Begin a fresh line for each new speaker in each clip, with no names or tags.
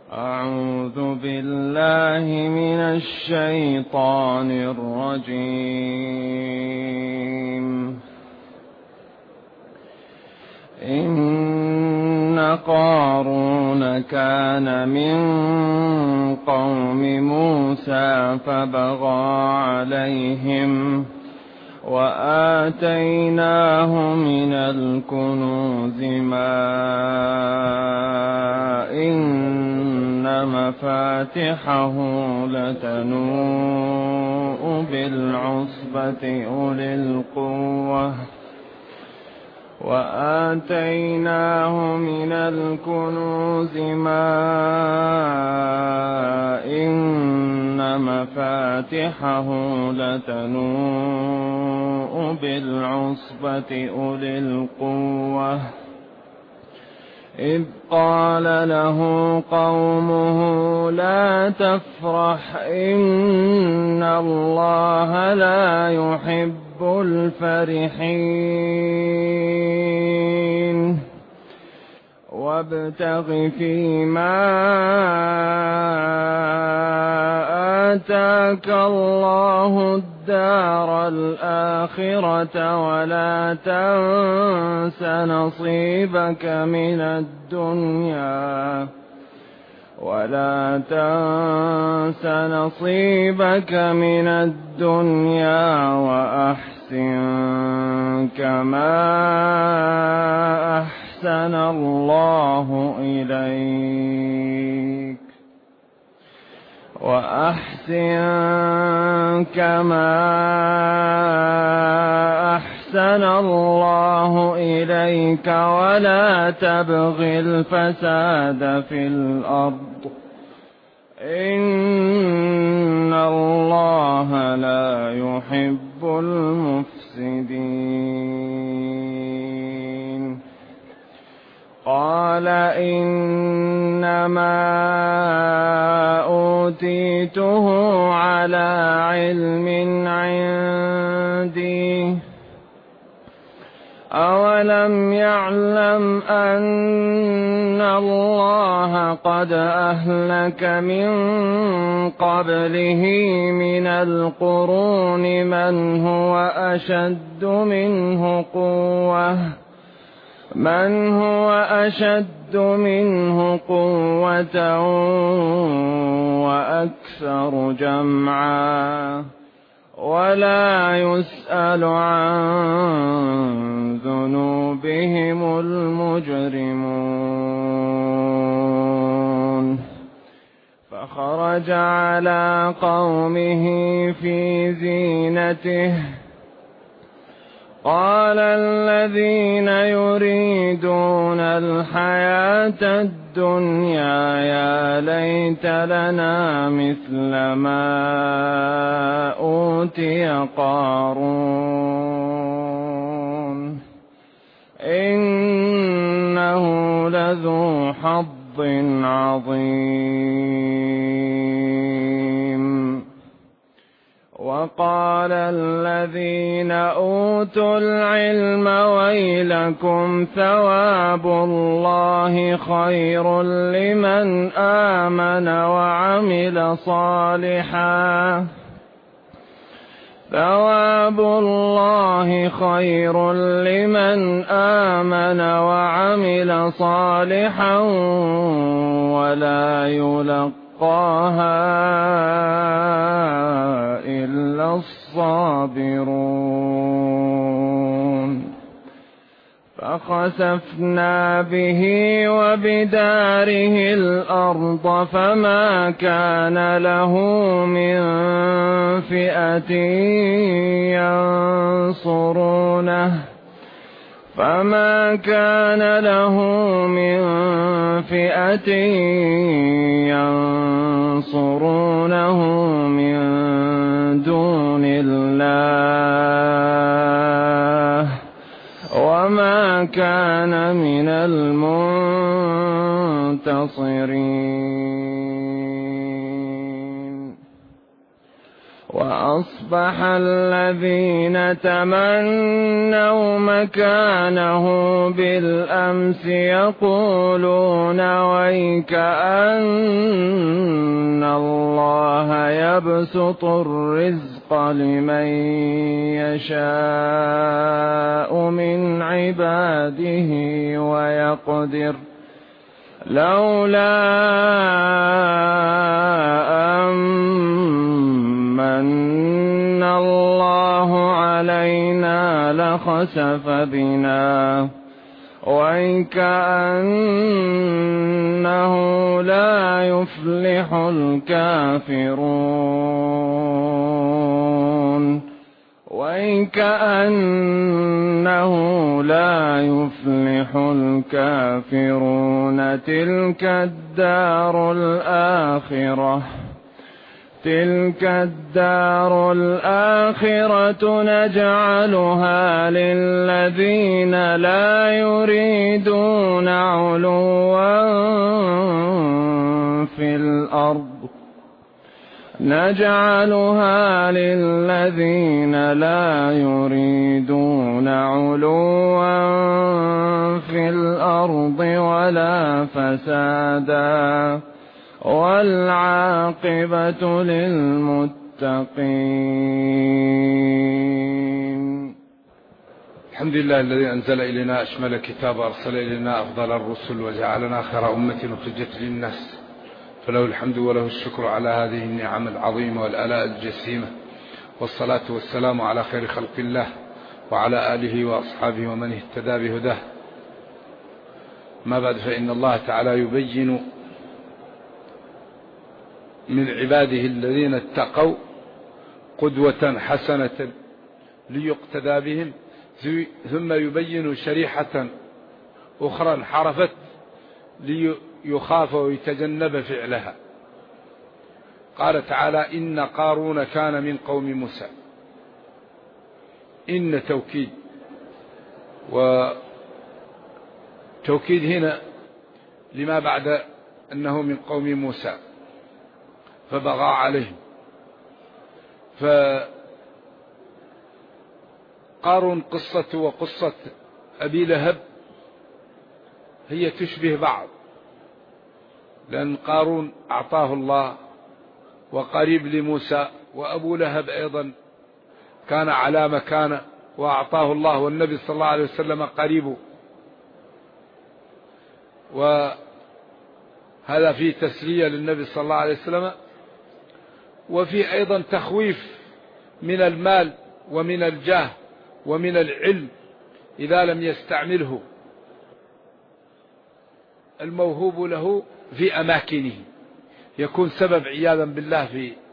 أعوذ بالله من الشيطان الرجيم. إن قارون كان من قوم موسى فبغى عليهم وآتيناه من الكنوز ما إن مفاتحه لتنوء بالعصبة أولي القوة وآتيناه من الكنوز ما إن مفاتحه لتنوء بالعصبة أولي القوة إذ قال له قومه لا تفرح إن الله لا يحب الفرحين وابتغ فيما آتاك الله الدار الآخرة ولا تنس نصيبك من الدنيا وأحسن كما أحسن الله إليك ولا تبغ الفساد في الأرض إن الله لا يحب المفسدين. قال إنما أوتيته على علم عندي أولم يعلم أن الله قد أهلك من قبله من القرون من هو أشد منه قوة وأكثر جمعا ولا يسأل عن ذنوبهم المجرمون. فخرج على قومه في زينته قال الذين يريدون الحياة الدنيا يا ليت لنا مثل ما أوتي قارون إنه لذو حظ عظيم. وقال الذين أوتوا العلم ويلكم ثواب الله خير لمن آمن وعمل صالحا ولا يلقاها إلا الصابرون. فخسفنا به وبداره الأرض فما كان له من فئة ينصرونه من دون الله وما كان من المنتصرين. وأصبح الذين تمنوا مكانه بالأمس يقولون ويك أن الله يبسط الرزق لمن يشاء من عباده ويقدر لولا أمن الله علينا لخسف بنا وكأنه لا يفلح الكافرون وكأنه لا يفلح الكافرون تلك الدار الآخرة نجعلها للذين لا يريدون علوا في الأرض ولا فسادا والعاقبة للمتقين.
الحمد لله الذي أنزل إلينا أشمل كتاب وأرسل إلينا أفضل الرسل وجعلنا خير أمة أخرجت للناس، فله الحمد وله الشكر على هذه النعم العظيمة والآلاء الجسيمة، والصلاة والسلام على خير خلق الله وعلى آله وأصحابه ومن اهتدى بهداه. ما بعد، فإن الله تعالى يبين من عباده الذين اتقوا قدوة حسنة ليقتدى بهم، ثم يبين شريحة أخرى انحرفت ليخاف ويتجنب فعلها. قال تعالى: إن قارون كان من قوم موسى. إن توكيد، وتوكيد هنا لما بعد أنه من قوم موسى فبغى عليهم. فقارون قصة وقصة أبي لهب هي تشبه بعض، لأن قارون أعطاه الله وقريب لموسى، وأبو لهب أيضا كان على مكانه وأعطاه الله، والنبي صلى الله عليه وسلم قريبه. وهذا فيه تسلية للنبي صلى الله عليه وسلم، وفيه أيضا تخويف من المال ومن الجاه ومن العلم إذا لم يستعمله الموهوب له في أماكنه، يكون سبب عياذا بالله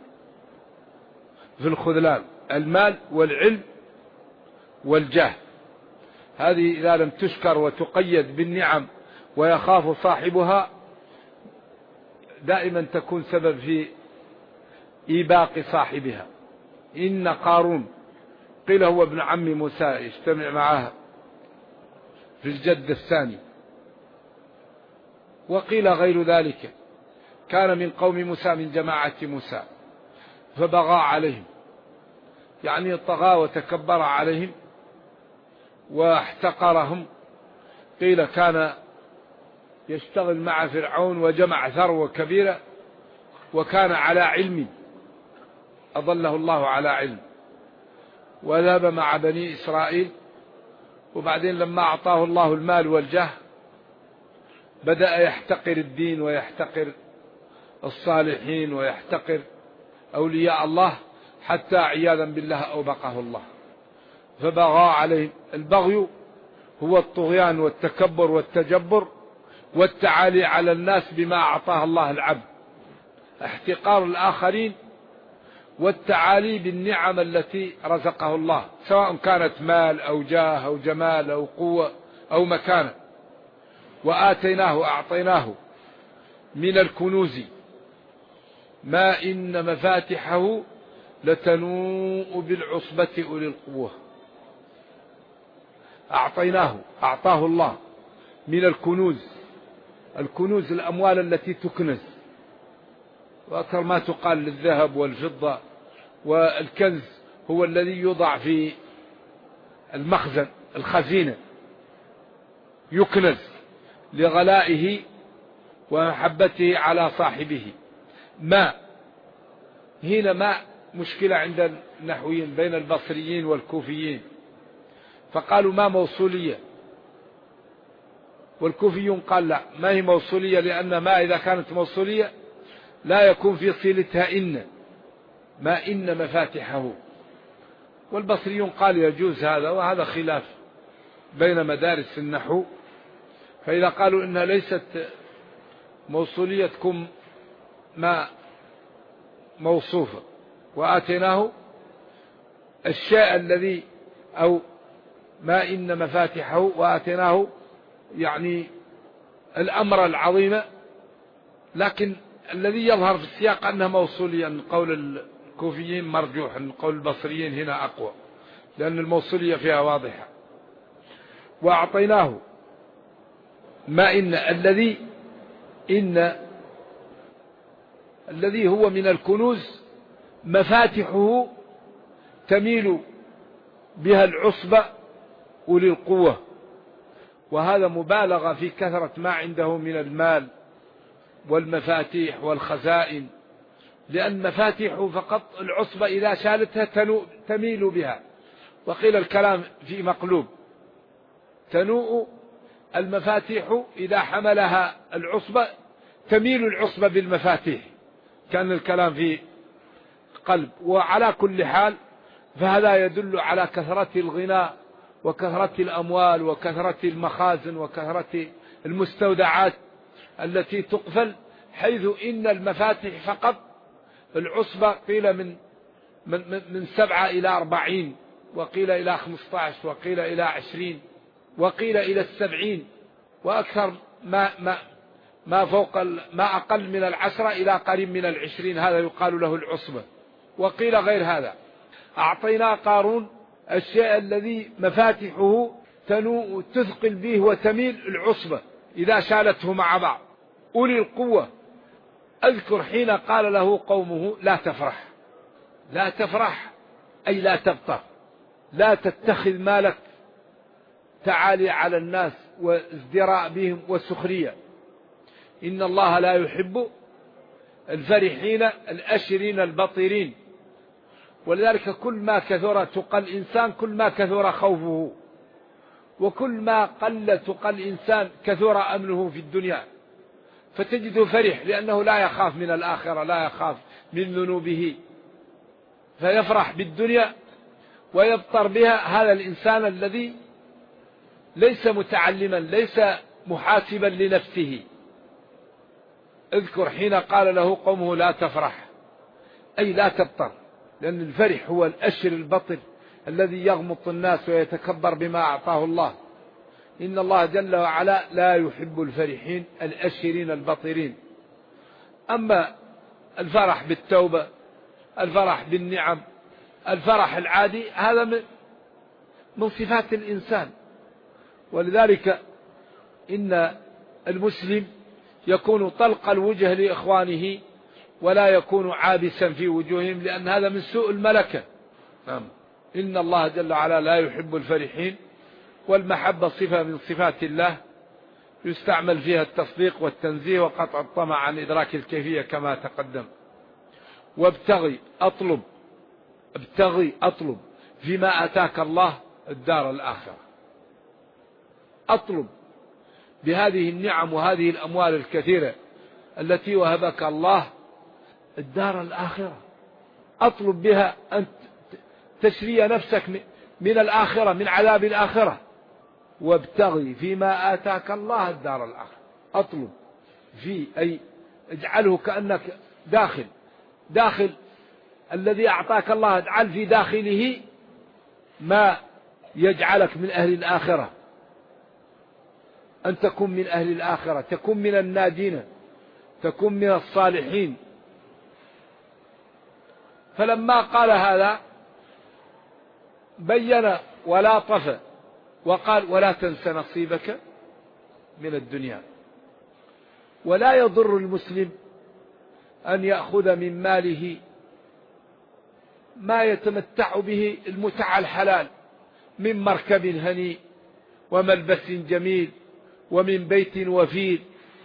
في الخذلان. المال والعلم والجاه، هذه إذا لم تشكر وتقيد بالنعم ويخاف صاحبها دائما تكون سبب في إيباق صاحبها. إن قارون قيل هو ابن عم موسى يجتمع معه في الجد الثاني، وقيل غير ذلك، كان من قوم موسى من جماعة موسى فبغى عليهم، يعني طغى وتكبر عليهم واحتقرهم. قيل كان يشتغل مع فرعون وجمع ثروة كبيرة، وكان على علم، أضله الله على علم، وذهب مع بني إسرائيل. وبعدين لما أعطاه الله المال والجاه بدأ يحتقر الدين ويحتقر الصالحين ويحتقر أولياء الله، حتى عياذا بالله أوبقه الله فبغى عليهم. البغي هو الطغيان والتكبر والتجبر والتعالي على الناس بما أعطاه الله العبد، احتقار الآخرين والتعالي بالنعم التي رزقه الله، سواء كانت مال أو جاه أو جمال أو قوة أو مكانة. وآتيناه أعطيناه من الكنوز ما إن مفاتحه لتنوء بالعصبة أولي القوة. أعطاه الله من الكنوز، الكنوز الأموال التي تكنز، وأكثر ما تقال للذهب والفضة
والكنز هو الذي يوضع في المخزن الخزينة يكنز لغلائه ومحبته على صاحبه. ماء هنا ماء مشكلة عند النحويين بين البصريين والكوفيين، فقالوا ما موصولية، والكوفيون قال لا ما هي موصولية، لأن ما إذا كانت موصولية لا يكون في صلتها إن، ما إن مفاتحه. والبصريون قال يجوز هذا، وهذا خلاف بين مدارس النحو، فإذا قالوا إنها ليست موصولية تكون ما موصوفة، وآتيناه الشيء الذي أو ما إن مفاتحه وآتيناه يعني الأمر العظيم، لكن الذي يظهر في السياق أنها موصولية. قول الكوفيين مرجوح، قول البصريين هنا أقوى، لأن الموصولية فيها واضحة. وأعطيناه ما إن الذي هو من الكنوز مفاتحه تميل بها العصبة أولي القوة، وهذا مبالغة في كثرة ما عنده من المال والمفاتيح والخزائن، لأن مفاتيحه فقط العصبة إذا شالتها تميل بها، وقيل الكلام في مقلوب، تنوء المفاتيح إذا حملها العصبة تميل العصبة بالمفاتيح، كان الكلام في قلب. وعلى كل حال فهذا يدل على كثرة الغنى وكثرة الأموال وكثرة المخازن وكثرة المستودعات التي تقفل، حيث إن المفاتيح فقط العصبة قيل من 7 إلى 40، وقيل إلى 15، وقيل إلى 20، وقيل إلى 70، وأكثر ما فوق ما أقل من 10 إلى قريب من 20، هذا يقال له العصبة. وقيل غير هذا. أعطينا قارون الشيء الذي مفاتحه تنوء تثقل به وتميل العصبة إذا شالته مع بعض. أولي القوة، أذكر حين قال له قومه لا تفرح. لا تفرح أي لا تبطر، لا تتخذ مالك تعالي على الناس وازدراء بهم والسخرية. إن الله لا يحب الفرحين الأشرين البطيرين. ولذلك كل ما كثر تقى الإنسان كل ما كثر خوفه، وكل ما قل تقى الإنسان كثر أمنه في الدنيا، فتجده فرح لأنه لا يخاف من الآخرة، لا يخاف من ذنوبه، فيفرح بالدنيا ويبطر بها. هذا الإنسان الذي ليس متعلما، ليس محاسبا لنفسه. اذكر حين قال له قومه لا تفرح أي لا تبطر، لأن الفرح هو الأشر البطر الذي يغمط الناس ويتكبر بما أعطاه الله. إن الله جل وعلا لا يحب الفرحين الأشرين البطرين. أما الفرح بالتوبة، الفرح بالنعم، الفرح العادي، هذا من صفات الإنسان. ولذلك إن المسلم يكون طلق الوجه لإخوانه ولا يكون عابسا في وجوههم، لأن هذا من سوء الملكة. إن الله جل وعلا لا يحب الفرحين. والمحبة صفة من صفات الله يستعمل فيها التصديق والتنزيه وقطع الطمع عن إدراك الكيفية كما تقدم. وابتغي أطلب، ابتغي أطلب فيما أتاك الله الدار الآخرة. أطلب بهذه النعم وهذه الأموال الكثيرة التي وهبك الله الدار الآخرة، أطلب بها أن تشري نفسك من الآخرة، من عذاب الآخرة. وابتغي فيما آتاك الله الدار الآخرة. أطلب في أي اجعله كأنك داخل الذي أعطاك الله، اجعل في داخله ما يجعلك من أهل الآخرة، أن تكون من أهل الآخرة، تكون من الناجين، تكون من الصالحين. فلما قال هذا بين ولا طف وقال ولا تنس نصيبك من الدنيا. ولا يضر المسلم أن يأخذ من ماله ما يتمتع به المتع الحلال من مركب هنيء وملبس جميل ومن بيت وفير.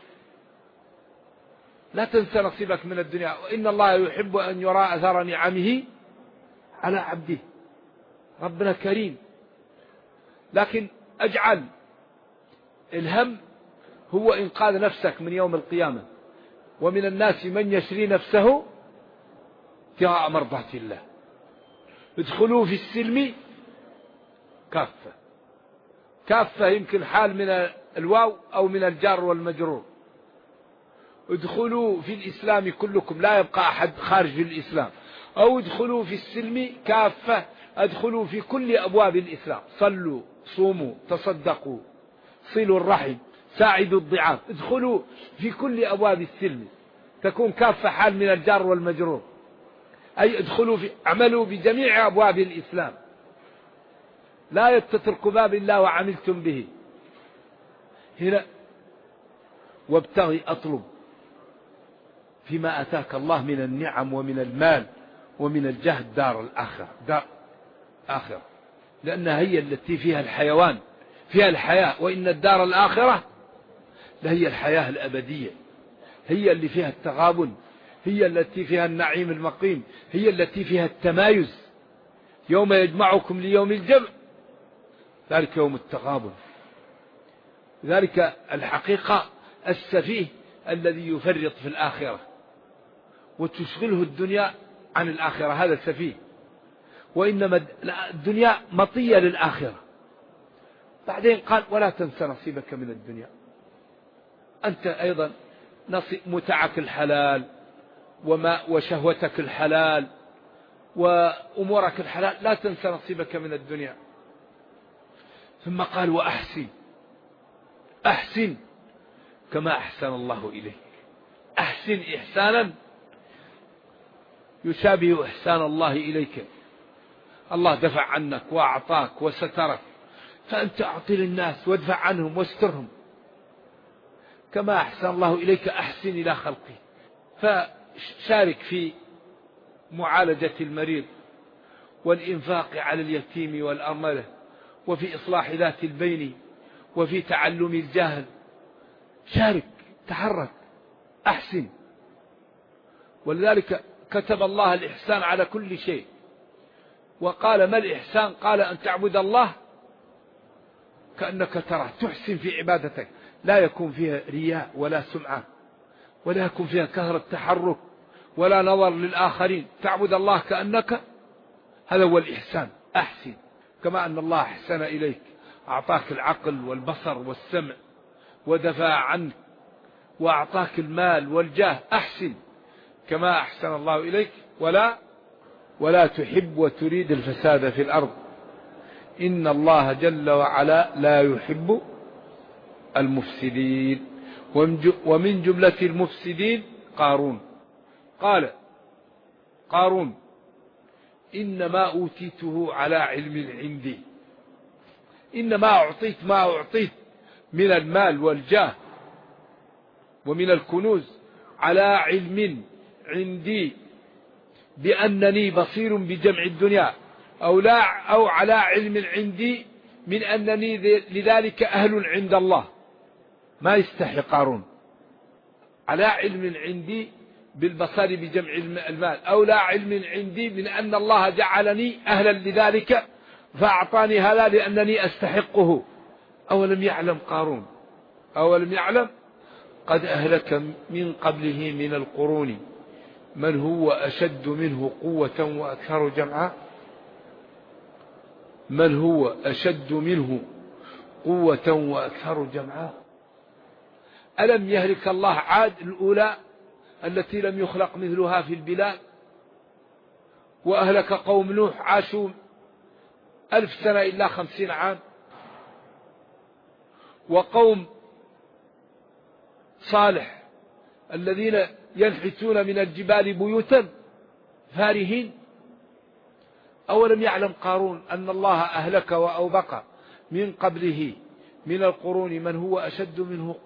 لا تنسى نصيبك من الدنيا، وإن الله يحب أن يرى أثر نعمه على عبده. ربنا كريم، لكن أجعل الهم هو إنقاذ نفسك من يوم القيامة. ومن الناس من يشري نفسه ابتغاء مرضات الله. ادخلوا في السلم كافة. كافة يمكن حال من الواو أو من الجار والمجرور. ادخلوا في الإسلام كلكم، لا يبقى أحد خارج الإسلام. أو ادخلوا في السلم كافة، ادخلوا في كل أبواب الإسلام. صلوا، صوموا، تصدقوا، صلوا الرحم، ساعدوا الضعاف. ادخلوا في كل أبواب السلم، تكون كافة حال من الجار والمجرور، أي ادخلوا في، اعملوا بجميع أبواب الإسلام، لا تتركوا باب إلا وعملتم به. هنا وابتغي، أطلب فيما أتاك الله من النعم ومن المال ومن الجهد دار الآخرة، دار آخرة، لأنها هي التي فيها الحيوان، فيها الحياة. وإن الدار الآخرة لهي الحياة الأبدية، هي اللي فيها التغابن، هي التي فيها النعيم المقيم، هي التي فيها التمايز. يوم يجمعكم ليوم الجمع، ذلك يوم التغابن. ذلك الحقيقة السفيه الذي يفرط في الآخرة وتشغله الدنيا عن الآخرة، هذا سفيه. وإنما الدنيا مطية للآخرة. بعدين قال ولا تنسى نصيبك من الدنيا. أنت أيضا متعك الحلال وشهوتك الحلال وأمورك الحلال، لا تنسى نصيبك من الدنيا. ثم قال وأحسن، أحسن كما أحسن الله إليك. أحسن إحسانا يشابه إحسان الله إليك. الله دفع عنك وأعطاك وسترك، فأنت أعطي للناس وادفع عنهم واسترهم. كما أحسن الله إليك أحسن إلى خلقه. فشارك في معالجة المريض والإنفاق على اليتيم والأرملة، وفي إصلاح ذات البين، وفي تعلم الجاهل. شارك، تحرك، أحسن. ولذلك كتب الله الإحسان على كل شيء. وقال ما الإحسان؟ قال أن تعبد الله كأنك تراه، تحسن في عبادتك، لا يكون فيها رياء ولا سمعة، ولا يكون فيها كثرة تحرك ولا نظر للآخرين. تعبد الله كأنك، هذا هو الإحسان. أحسن كما أن الله أحسن إليك، أعطاك العقل والبصر والسمع ودفع عنك وأعطاك المال والجاه. أحسن كما أحسن الله إليك، ولا تحب وتريد الفساد في الأرض، إن الله جل وعلا لا يحب المفسدين. ومن جملة المفسدين قارون. قال قارون إنما أوتيته على علم عندي. إنما أعطيت ما أعطيت من المال والجاه ومن الكنوز على علم عندي، بأنني بصير بجمع الدنيا، أو على علم عندي من أنني لذلك أهل عند الله. ما يستحي قارون. على علم عندي بالبصر بجمع المال، أو لا علم عندي من أن الله جعلني أهلا لذلك فأعطاني هذا لأنني أستحقه. أولم يعلم قارون، أولم يعلم قد أهلك من قبله من القرون من هو أشد منه قوة وأكثر جمعا. من هو أشد منه قوة وأكثر جمعا. ألم يهلك الله عاد الأولى التي لم يخلق مثلها في البلاد، وأهلك قوم نوح عاشوا 1000 سنة إلا 50 عام، وقوم صالح الذين ينحتون من الجبال بيوتا فارهين. أولم يعلم قارون أن الله أهلك وأوبق من قبله من القرون من هو أشد منه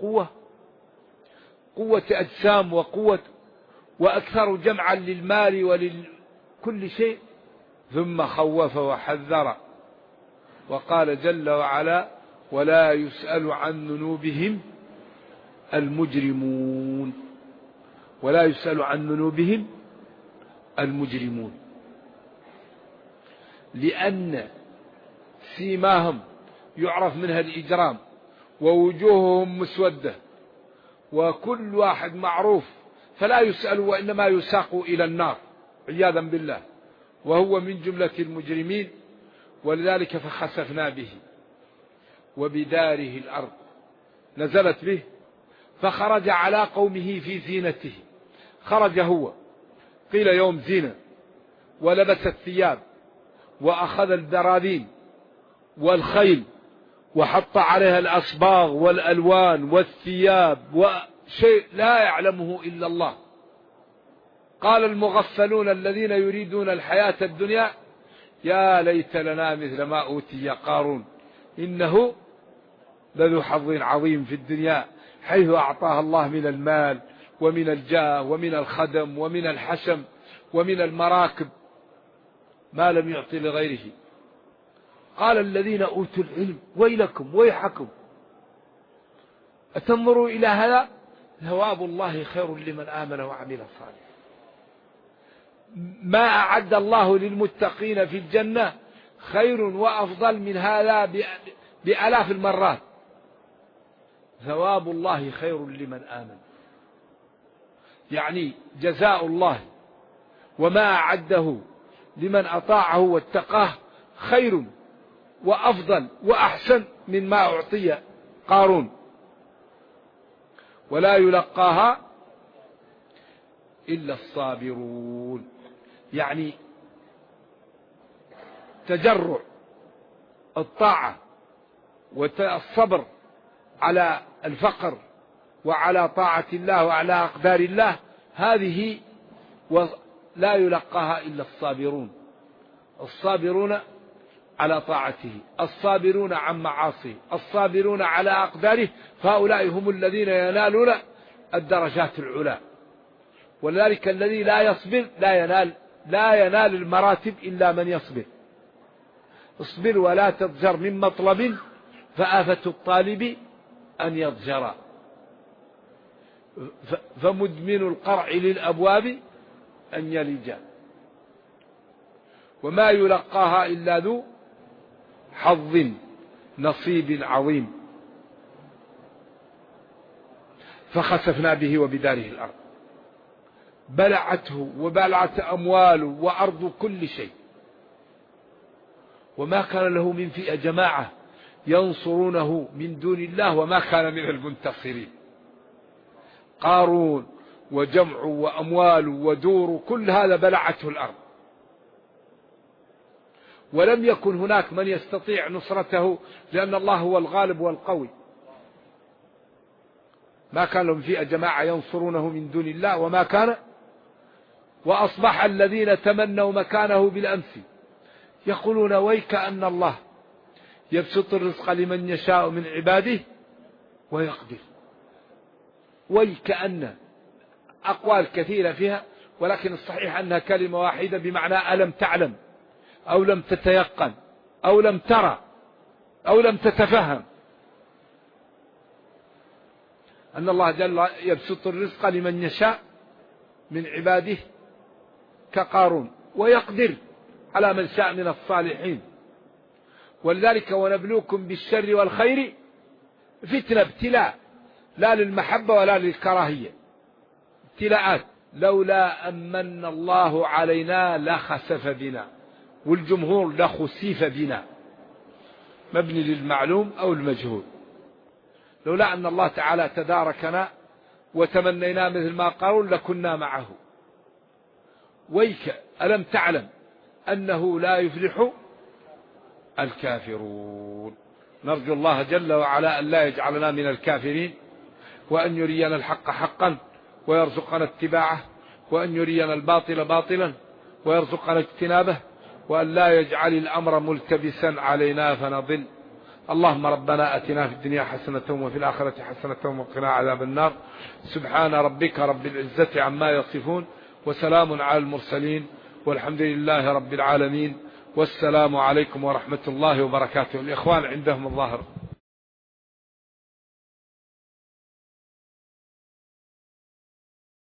قوة أجسام وقوة وأكثر جمعا للمال ولكل شيء. ثم خوف وحذر وقال جل وعلا ولا يسأل عن ذنوبهم المجرمون، ولا يسأل عن ذنوبهم المجرمون، لأن سيماهم يعرف منها الإجرام ووجوههم مسودة وكل واحد معروف، فلا يسأل وإنما يساق إلى النار عياذا بالله، وهو من جملة المجرمين. ولذلك فخسفنا به وبداره الأرض، نزلت به فخرج على قومه في زينته، خرج هو قيل يوم زينة، ولبس الثياب وأخذ البراذين والخيل وحط عليها الأصباغ والألوان والثياب وشيء لا يعلمه إلا الله. قال المغفلون الذين يريدون الحياة الدنيا يا ليت لنا مثل ما أوتي قارون إنه لذو حظ عظيم في الدنيا، حيث أعطاه الله من المال ومن الجاه ومن الخدم ومن الحشم ومن المراكب ما لم يعطي لغيره. قال الذين أوتوا العلم ويلكم ويحكم أتنظروا إلى هذا، ثواب الله خير لمن آمن وعمل صالحا. ما أعد الله للمتقين في الجنة خير وأفضل من هذا بآلاف المرات. ثواب الله خير لمن آمن، يعني جزاء الله وما أعده لمن أطاعه واتقاه خير وأفضل وأحسن من ما أعطي قارون. ولا يلقاها إلا الصابرون، يعني تجرع الطاعة والصبر على الفقر وعلى طاعة الله وعلى أقدار الله، هذه لا يلقاها إلا الصابرون. الصابرون على طاعته، الصابرون عن معاصيه، الصابرون على أقداره، فهؤلاء هم الذين ينالون الدرجات العلى. ولذلك الذي لا يصبر لا ينال المراتب إلا من يصبر. اصبر ولا تضجر من مطلب فآفة الطالب أن يضجر، فمدمن القرع للأبواب أن يلج، وما يلقاها إلا ذو حظ نصيب عظيم. فخسفنا به وبداره الأرض، بلعته وبلعت أمواله وأرض كل شيء، وما كان له من فئة جماعة ينصرونه من دون الله وما كان من المنتصرين. قارون وجمع وأموال ودور كل هذا بلعته الأرض، ولم يكن هناك من يستطيع نصرته، لأن الله هو الغالب والقوي. ما كان لهم فئة جماعة ينصرونه من دون الله وما كان. وأصبح الذين تمنوا مكانه بالأمس يقولون ويك أن الله يبسط الرزق لمن يشاء من عباده ويقدر. ويك أن أقوال كثيرة فيها، ولكن الصحيح أنها كلمة واحدة بمعنى ألم تعلم أو لم تتيقن أو لم ترى أو لم تتفهم أن الله جل يبسط الرزق لمن يشاء من عباده كقارون، ويقدر على من شاء من الصالحين. ولذلك ونبلوكم بالشر والخير فتنة، ابتلاء، لا للمحبة ولا للكراهية، ابتلاءات. لولا أمن الله علينا لخسف بنا، والجمهور لخسيف بنا، مبني للمعلوم أو المجهول. لولا أن الله تعالى تداركنا وتمنينا مثل ما قالوا لكنا معه. ويك ألم تعلم أنه لا يفلح الكافرون. نرجو الله جل وعلا أن لا يجعلنا من الكافرين، وأن يرينا الحق حقا ويرزقنا اتباعه، وأن يرينا الباطل باطلا ويرزقنا اجتنابه، وأن لا يجعل الأمر ملتبسا علينا فنضل. اللهم ربنا أتنا في الدنيا حسنة وفي الآخرة حسنة وقنا عذاب النار. سبحان ربك رب العزة عما يصفون، وسلام على المرسلين، والحمد لله رب العالمين، والسلام عليكم ورحمة الله وبركاته. الإخوان عندهم الظاهر